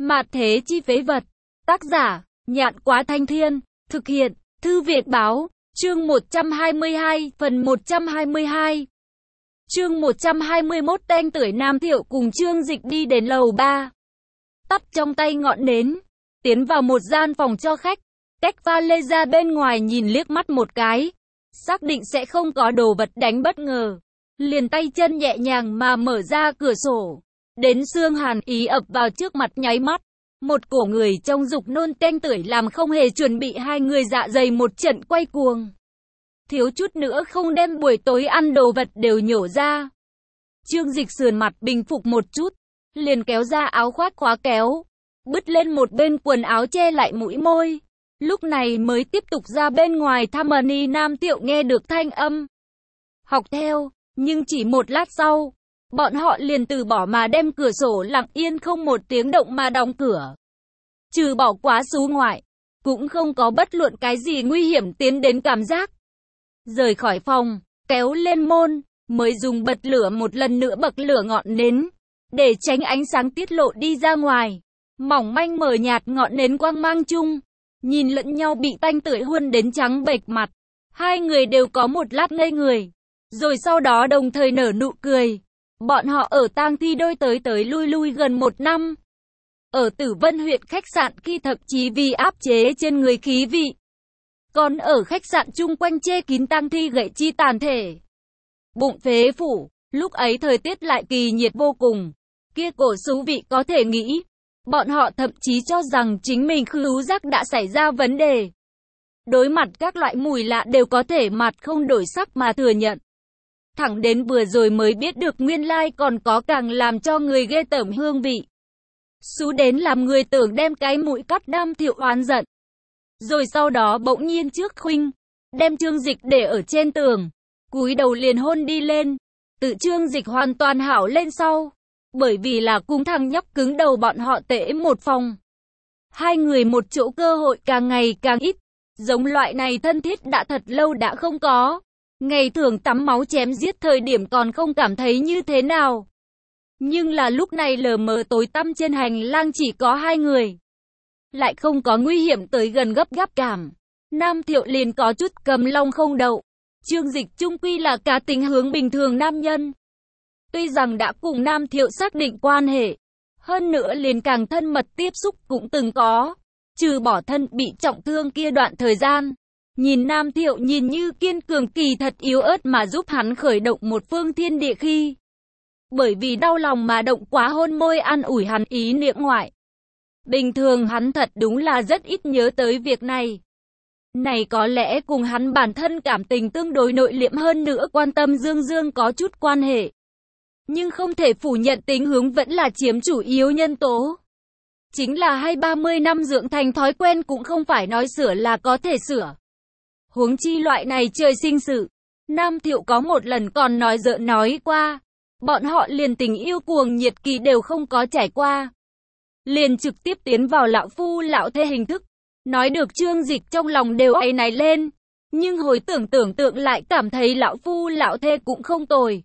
Mạt thế chi phế vật. Tác giả, Nhạn Quá Thanh Thiên. Thực hiện, Thư Việt Báo. Chương 122, phần 122. Chương 121. Teng Tưởi Nam Thiệu cùng Trương Dịch đi đến lầu 3. Tắt trong tay ngọn nến, tiến vào một gian phòng cho khách. Cách pha lê ra bên ngoài nhìn liếc mắt một cái, xác định sẽ không có đồ vật đánh bất ngờ, liền tay chân nhẹ nhàng mà mở ra cửa sổ. Đến xương hàn ý ập vào trước mặt nháy mắt, một cổ người trong dục nôn Teng Tưởi làm không hề chuẩn bị, hai người dạ dày một trận quay cuồng, thiếu chút nữa không đem buổi tối ăn đồ vật đều nhổ ra. Trương Dịch sườn mặt bình phục một chút, liền kéo ra áo khoác khóa kéo, bứt lên một bên quần áo che lại mũi môi. Lúc này mới tiếp tục ra bên ngoài thăm Ni. Nam Thiệu nghe được thanh âm, học theo, nhưng chỉ một lát sau, bọn họ liền từ bỏ mà đem cửa sổ lặng yên không một tiếng động mà đóng cửa. Trừ bỏ quá xú ngoại, cũng không có bất luận cái gì nguy hiểm tiến đến cảm giác. Rời khỏi phòng, kéo lên môn, mới dùng bật lửa một lần nữa bật lửa ngọn nến, để tránh ánh sáng tiết lộ đi ra ngoài. Mỏng manh mờ nhạt ngọn nến quang mang chung, nhìn lẫn nhau bị Teng Tưởi huân đến trắng bệch mặt. Hai người đều có một lát ngây người, rồi sau đó đồng thời nở nụ cười. Bọn họ ở tang thi đôi tới lui lui gần 1 năm. Ở Tử Vân huyện khách sạn khi thậm chí vì áp chế trên người khí vị, còn ở khách sạn chung quanh che kín tang thi gậy chi tàn thể, bụng phế phủ. Lúc ấy thời tiết lại kỳ nhiệt vô cùng, kia cổ xú vị có thể nghĩ. Bọn họ thậm chí cho rằng chính mình khứu giác đã xảy ra vấn đề. Đối mặt các loại mùi lạ đều có thể mặt không đổi sắc mà thừa nhận. Thẳng đến vừa rồi mới biết được nguyên lai còn có càng làm cho người ghê tởm hương vị. Xú đến làm người tưởng đem cái mũi cắt. Nam Thiệu oán giận, rồi sau đó bỗng nhiên trước khuynh, đem Trương Dịch để ở trên tường, cúi đầu liền hôn đi lên. Tự Trương Dịch hoàn toàn hảo lên sau, bởi vì là cùng thằng nhóc cứng đầu bọn họ tễ một phòng. Hai người một chỗ cơ hội càng ngày càng ít, giống loại này thân thiết đã thật lâu đã không có. Ngày thường tắm máu chém giết thời điểm còn không cảm thấy như thế nào. Nhưng là lúc này lờ mờ tối tăm trên hành lang chỉ có hai người, lại không có nguy hiểm tới gần gấp gáp cảm. Nam Thiệu liền có chút cầm long không đậu. Trương Dịch chung quy là cá tính hướng bình thường nam nhân. Tuy rằng đã cùng Nam Thiệu xác định quan hệ, hơn nữa liền càng thân mật tiếp xúc cũng từng có, trừ bỏ thân bị trọng thương kia đoạn thời gian. Nhìn Nam Thiệu nhìn như kiên cường kỳ thật yếu ớt mà giúp hắn khởi động một phương thiên địa khi, bởi vì đau lòng mà động quá hôn môi an ủi hắn ý niệm ngoại. Bình thường hắn thật đúng là rất ít nhớ tới việc này. Này có lẽ cùng hắn bản thân cảm tình tương đối nội liệm hơn nữa quan tâm Dương Dương có chút quan hệ. Nhưng không thể phủ nhận tính hướng vẫn là chiếm chủ yếu nhân tố. Chính là 20-30 năm dưỡng thành thói quen cũng không phải nói sửa là có thể sửa. Huống chi loại này trời sinh sự. Nam Thiệu có một lần còn nói giỡn nói qua, bọn họ liền tình yêu cuồng nhiệt kỳ đều không có trải qua, liền trực tiếp tiến vào lão phu lão thê hình thức. Nói được Trương Dịch trong lòng đều áy náy lên, nhưng hồi tưởng tượng lại cảm thấy lão phu lão thê cũng không tồi.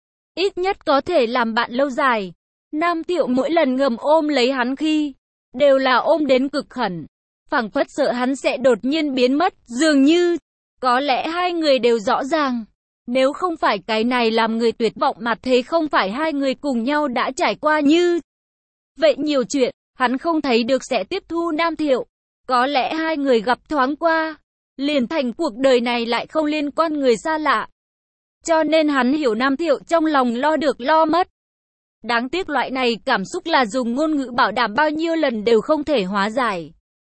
Ít nhất có thể làm bạn lâu dài. Nam Thiệu mỗi lần ngầm ôm lấy hắn khi, đều là ôm đến cực khẩn, phảng phất sợ hắn sẽ đột nhiên biến mất. Dường như, có lẽ hai người đều rõ ràng, nếu không phải cái này làm người tuyệt vọng mà thế không phải hai người cùng nhau đã trải qua như vậy nhiều chuyện, hắn không thấy được sẽ tiếp thu Nam Thiệu. Có lẽ hai người gặp thoáng qua, liền thành cuộc đời này lại không liên quan người xa lạ. Cho nên hắn hiểu Nam Thiệu trong lòng lo được lo mất. Đáng tiếc loại này cảm xúc là dùng ngôn ngữ bảo đảm bao nhiêu lần đều không thể hóa giải.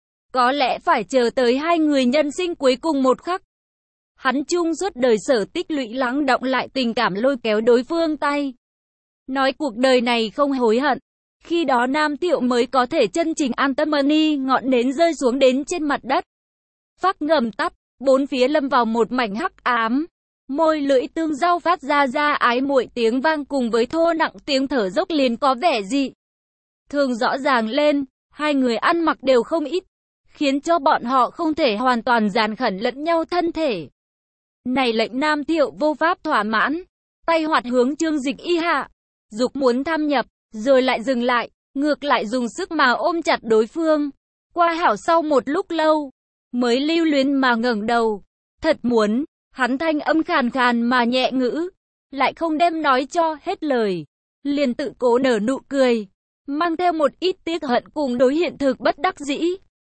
Có lẽ phải chờ tới hai người nhân sinh cuối cùng một khắc. Hắn chung suốt đời sở tích lũy lắng đọng lại tình cảm lôi kéo đối phương tay, nói cuộc đời này không hối hận. Khi đó Nam Thiệu mới có thể chân chính an tâm. Ngọn nến rơi xuống đến trên mặt đất, phác ngầm tắt, bốn phía lâm vào một mảnh hắc ám. Môi lưỡi tương giao phát ra ái muội tiếng vang cùng với thô nặng tiếng thở dốc liền có vẻ dị thường rõ ràng lên. Hai người ăn mặc đều không ít, khiến cho bọn họ không thể hoàn toàn dàn khẩn lẫn nhau thân thể. Này lệnh Nam Thiệu vô pháp thỏa mãn, tay hoạt hướng Trương Dịch y hạ, dục muốn tham nhập, rồi lại dừng lại. ngược lại dùng sức mà ôm chặt đối phương. Qua Hảo sau một lúc lâu, mới lưu luyến mà ngẩng đầu. Thật muốn, hắn thanh âm khàn khàn mà nhẹ ngữ, lại không đem nói cho hết lời. Liền tự cố nở nụ cười, mang theo một ít tiếc hận cùng đối hiện thực bất đắc dĩ.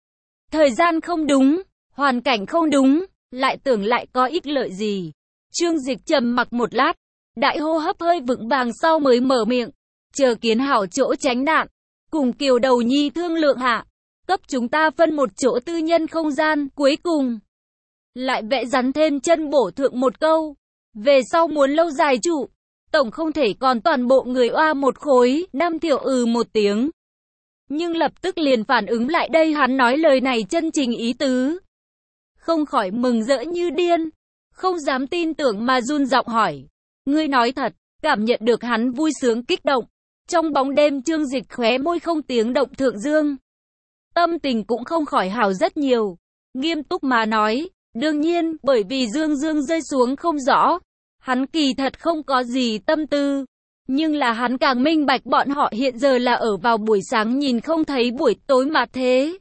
Thời gian không đúng, hoàn cảnh không đúng, lại tưởng lại có ích lợi gì. Trương Dịch trầm mặc một lát, đại hô hấp hơi vững vàng sau mới mở miệng. Chờ kiến hảo chỗ tránh nạn, cùng Kiều Đầu Nhi thương lượng hạ, cấp chúng ta phân một chỗ tư nhân không gian. Cuối cùng, lại vẽ rắn thêm chân bổ thượng một câu. Về sau muốn lâu dài trụ, tổng không thể còn toàn bộ người oa một khối. Nam Thiệu một tiếng, nhưng lập tức liền phản ứng lại đây hắn nói lời này chân trình ý tứ. Không khỏi mừng rỡ như điên, không dám tin tưởng mà run giọng hỏi. Ngươi nói thật? Cảm nhận được hắn vui sướng kích động. Trong bóng đêm Trương Dịch khóe môi không tiếng động thượng dương. Tâm tình cũng không khỏi hảo rất nhiều. Nghiêm túc mà nói, đương nhiên, bởi vì Dương Dương rơi xuống không rõ. Hắn kỳ thật không có gì tâm tư. Nhưng là hắn càng minh bạch bọn họ hiện giờ là ở vào buổi sáng nhìn không thấy buổi tối mà thế.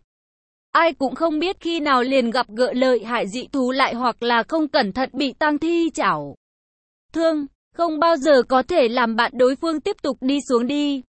Ai cũng không biết khi nào liền gặp gỡ lợi hại dị thú lại hoặc là không cẩn thận bị tang thi chảo thương, không bao giờ có thể làm bạn đối phương tiếp tục đi xuống đi.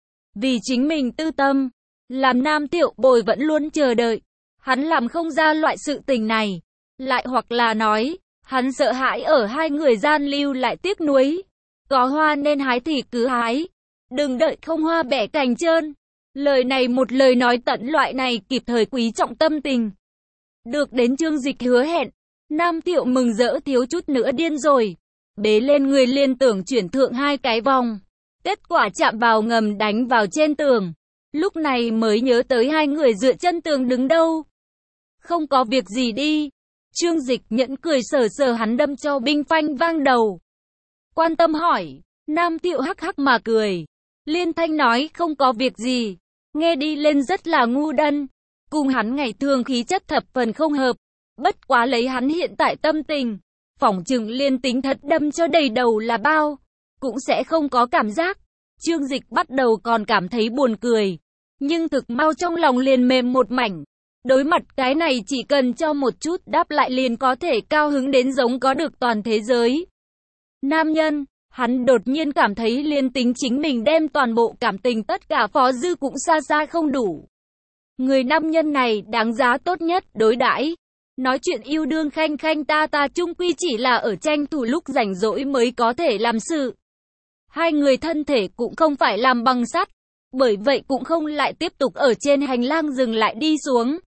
Vì chính mình tư tâm, làm Nam Thiệu Bồi vẫn luôn chờ đợi, hắn làm không ra loại sự tình này, lại hoặc là nói, hắn sợ hãi ở hai người gian lưu lại tiếc nuối. Có hoa nên hái thì cứ hái, đừng đợi không hoa bẻ cành trơn. Lời này một lời nói tận loại này kịp thời quý trọng tâm tình. Được đến Trương Dịch hứa hẹn, Nam Thiệu mừng rỡ thiếu chút nữa điên rồi. Bế lên người liên tưởng chuyển thượng hai cái vòng. Kết quả chạm vào ngầm đánh vào trên tường. Lúc này mới nhớ tới hai người dựa chân tường đứng đâu. Không có việc gì đi. Trương Dịch nhẫn cười sờ sờ hắn đâm cho binh phanh vang đầu. Quan tâm hỏi, Nam Thiệu hắc hắc mà cười. Liên thanh nói không có việc gì. Nghe đi lên rất là ngu đần. Cùng hắn ngày thường khí chất thập phần không hợp. Bất quá lấy hắn hiện tại tâm tình, phỏng chừng liên tính thật đâm cho đầy đầu là bao, cũng sẽ không có cảm giác. Trương Dịch bắt đầu còn cảm thấy buồn cười, nhưng thực mau trong lòng liền mềm một mảnh. Đối mặt cái này chỉ cần cho một chút đáp lại liền có thể cao hứng đến giống có được toàn thế giới. Nam nhân, hắn đột nhiên cảm thấy liên tính chính mình đem toàn bộ cảm tình tất cả phó dư cũng xa xa không đủ. Người nam nhân này đáng giá tốt nhất đối đãi. Nói chuyện yêu đương khanh khanh ta ta chung quy chỉ là ở tranh thủ lúc rảnh rỗi mới có thể làm sự. Hai người thân thể cũng không phải làm bằng sắt, bởi vậy cũng không lại tiếp tục ở trên hành lang dừng lại đi xuống.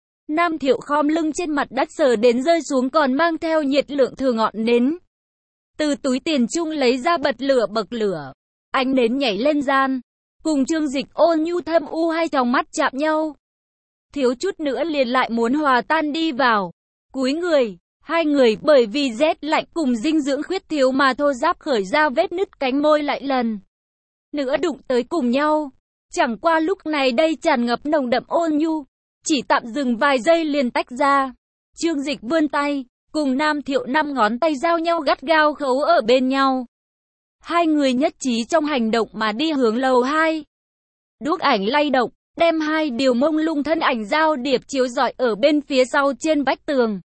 Nam Thiệu khom lưng trên mặt đất sờ đến rơi xuống còn mang theo nhiệt lượng thừa ngọn nến. Từ túi tiền chung lấy ra bật lửa bậc lửa. Ánh nến nhảy lên gian. Cùng Trương Dịch ôn nhu thâm u hai tròng mắt chạm nhau. Thiếu chút nữa liền lại muốn hòa tan đi vào. Cúi người, hai người bởi vì rét lạnh cùng dinh dưỡng khuyết thiếu mà thô ráp khởi ra vết nứt cánh môi lại lần nữa đụng tới cùng nhau. Chẳng qua lúc này đây tràn ngập nồng đậm ôn nhu, chỉ tạm dừng vài giây liền tách ra. Trương Dịch vươn tay, cùng Nam Thiệu 5 ngón tay giao nhau gắt gao khấu ở bên nhau. Hai người nhất trí trong hành động mà đi hướng lầu 2. Đuốc ảnh lay động, đem hai điều mông lung thân ảnh giao điệp chiếu rọi ở bên phía sau trên vách tường.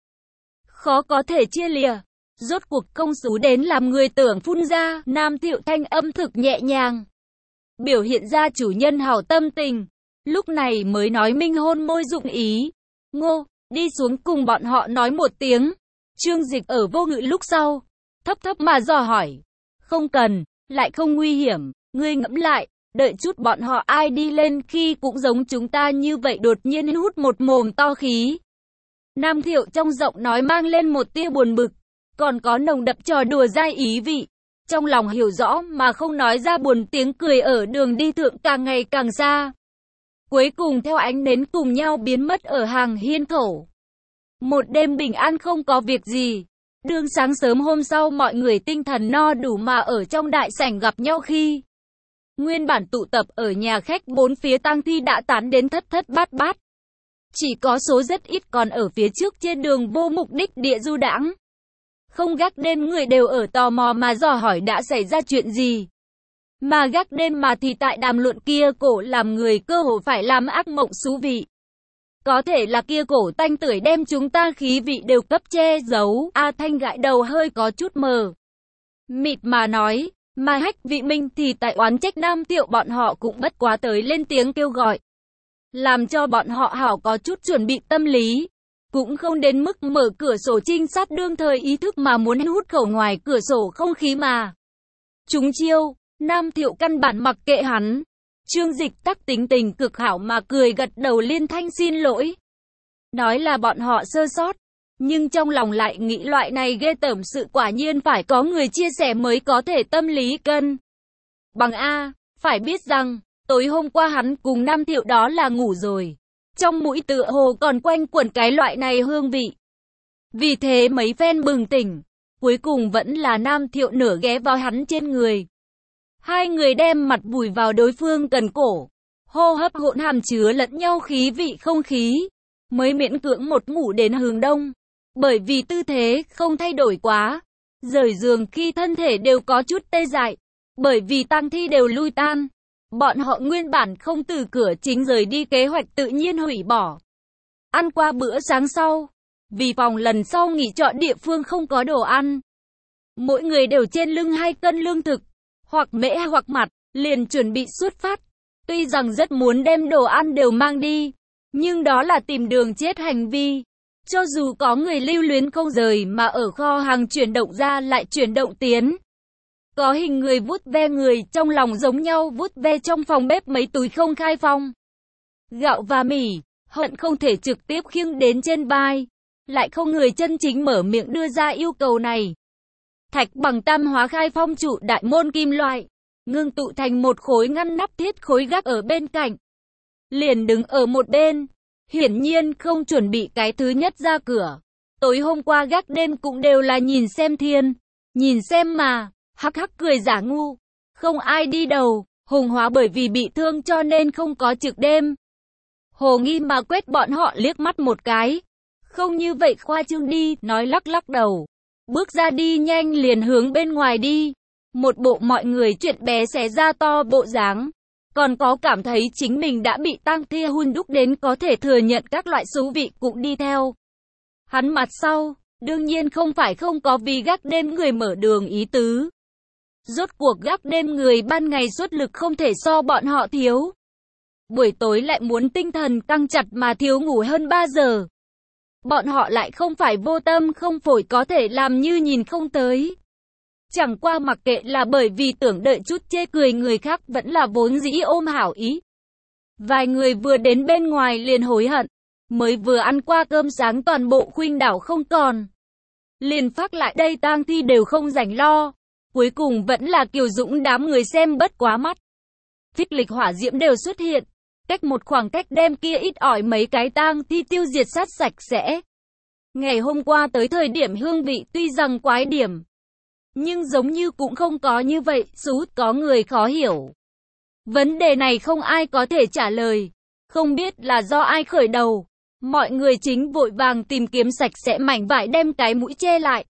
Khó có thể chia lìa. Rốt cuộc công xú đến làm người tưởng phun ra. Nam Thiệu thanh âm thực nhẹ nhàng, biểu hiện ra chủ nhân hảo tâm tình. Lúc này mới nói minh hôn môi dụng ý. Ngô, đi xuống cùng bọn họ nói một tiếng. Trương Dịch ở vô ngữ lúc sau, thấp thấp mà dò hỏi. Không cần, lại không nguy hiểm, ngươi ngẫm lại. Đợi chút bọn họ ai đi lên khi cũng giống chúng ta như vậy đột nhiên hút một mồm to khí. Nam Thiệu trong giọng nói mang lên một tia buồn bực, còn có nồng đậm trò đùa dai ý vị. Trong lòng hiểu rõ mà không nói ra buồn tiếng cười ở đường đi thượng càng ngày càng xa. Cuối cùng theo ánh nến cùng nhau biến mất ở hàng hiên khẩu. Một đêm bình an không có việc gì. Đương sáng sớm hôm sau mọi người tinh thần no đủ mà ở trong đại sảnh gặp nhau khi nguyên bản tụ tập ở nhà khách bốn phía tang thi đã tán đến thất thất bát bát. Chỉ có số rất ít còn ở phía trước trên đường vô mục đích địa du đãng. Không gác đêm người đều ở tò mò mà dò hỏi đã xảy ra chuyện gì. Mà gác đêm mà thì tại đàm luận kia cổ làm người cơ hồ phải làm ác mộng xú vị. Có thể là kia cổ tanh tưởi đem chúng ta khí vị đều cấp che giấu. A Thanh gãi đầu hơi có chút mờ mịt mà nói, mà Hách Vị Minh thì tại oán trách Nam Thiệu bọn họ cũng bất quá tới lên tiếng kêu gọi. Làm cho bọn họ hảo có chút chuẩn bị tâm lý. Cũng không đến mức mở cửa sổ trinh sát đương thời ý thức mà muốn hút khẩu ngoài cửa sổ không khí mà. Chúng chiêu, Nam Thiệu căn bản mặc kệ hắn. Trương Dịch tắc tính tình cực hảo mà cười gật đầu liên thanh xin lỗi. Nói là bọn họ sơ sót. Nhưng trong lòng lại nghĩ loại này ghê tởm sự quả nhiên phải có người chia sẻ mới có thể tâm lý cân bằng A. Phải biết rằng, tối hôm qua hắn cùng Nam Thiệu đó là ngủ rồi. Trong mũi tựa hồ còn quanh quẩn cái loại này hương vị. Vì thế mấy phen bừng tỉnh, cuối cùng vẫn là Nam Thiệu nửa ghé vào hắn trên người. Hai người đem mặt vùi vào đối phương cần cổ, hô hấp hỗn hàm chứa lẫn nhau khí vị không khí, mới miễn cưỡng một ngủ đến hướng đông. Bởi vì tư thế không thay đổi quá, rời giường khi thân thể đều có chút tê dại, bởi vì tang thi đều lui tan. Bọn họ nguyên bản không từ cửa chính rời đi kế hoạch tự nhiên hủy bỏ. Ăn qua bữa sáng sau, vì phòng lần sau nghỉ chọn địa phương không có đồ ăn. Mỗi người đều trên lưng 2 cân lương thực, hoặc mễ hoặc mặt, liền chuẩn bị xuất phát. Tuy rằng rất muốn đem đồ ăn đều mang đi, nhưng đó là tìm đường chết hành vi. Cho dù có người lưu luyến không rời mà ở kho hàng chuyển động ra lại chuyển động tiến. Có hình người vuốt ve người trong lòng giống nhau vuốt ve trong phòng bếp mấy túi không khai phong. Gạo và mì, hận không thể trực tiếp khiêng đến trên vai. Lại không người chân chính mở miệng đưa ra yêu cầu này. Thạch bằng tam hóa khai phong trụ đại môn kim loại, ngưng tụ thành một khối ngăn nắp thiết khối gác ở bên cạnh. Liền đứng ở một bên, hiển nhiên không chuẩn bị cái thứ nhất ra cửa. Tối hôm qua gác đêm cũng đều là nhìn xem thiên, nhìn xem mà. Hắc hắc cười giả ngu, không ai đi đầu, Hùng Hóa bởi vì bị thương cho nên không có trực đêm. Hồ Nghi mà quét bọn họ liếc mắt một cái, không như vậy khoa trương đi, nói lắc lắc đầu, bước ra đi nhanh liền hướng bên ngoài đi, một bộ mọi người chuyện bé xé ra to bộ dáng, còn có cảm thấy chính mình đã bị tang thi hun đúc đến có thể thừa nhận các loại xú vị cũng đi theo. Hắn mặt sau, đương nhiên không phải không có vì gác đêm người mở đường ý tứ. Rốt cuộc gác đêm người ban ngày xuất lực không thể so bọn họ thiếu. Buổi tối lại muốn tinh thần căng chặt mà thiếu ngủ hơn 3 giờ. Bọn họ lại không phải vô tâm không phổi có thể làm như nhìn không tới. Chẳng qua mặc kệ là bởi vì tưởng đợi chút chê cười người khác vẫn là vốn dĩ ôm hảo ý. Vài người vừa đến bên ngoài liền hối hận. Mới vừa ăn qua cơm sáng toàn bộ khuynh đảo không còn. Liền phát lại đây tang thi đều không rảnh lo. Cuối cùng vẫn là Kiều Dũng đám người xem bất quá mắt. Phích lịch hỏa diễm đều xuất hiện. Cách một khoảng cách đem kia ít ỏi mấy cái tang thi tiêu diệt sát sạch sẽ. Ngày hôm qua tới thời điểm hương vị tuy rằng quái điểm. Nhưng giống như cũng không có như vậy, sút có người khó hiểu. Vấn đề này không ai có thể trả lời. Không biết là do ai khởi đầu. Mọi người chính vội vàng tìm kiếm sạch sẽ mảnh vải đem cái mũi che lại.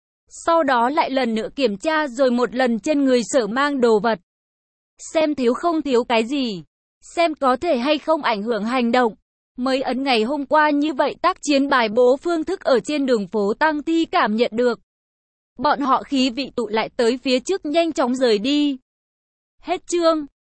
Sau đó lại lần nữa kiểm tra rồi một lần trên người sở mang đồ vật. Xem thiếu không thiếu cái gì. Xem có thể hay không ảnh hưởng hành động. Mới ấn ngày hôm qua như vậy tác chiến bài bố phương thức ở trên đường phố tang thi cảm nhận được. Bọn họ khí vị tụ lại tới phía trước nhanh chóng rời đi. Hết chương.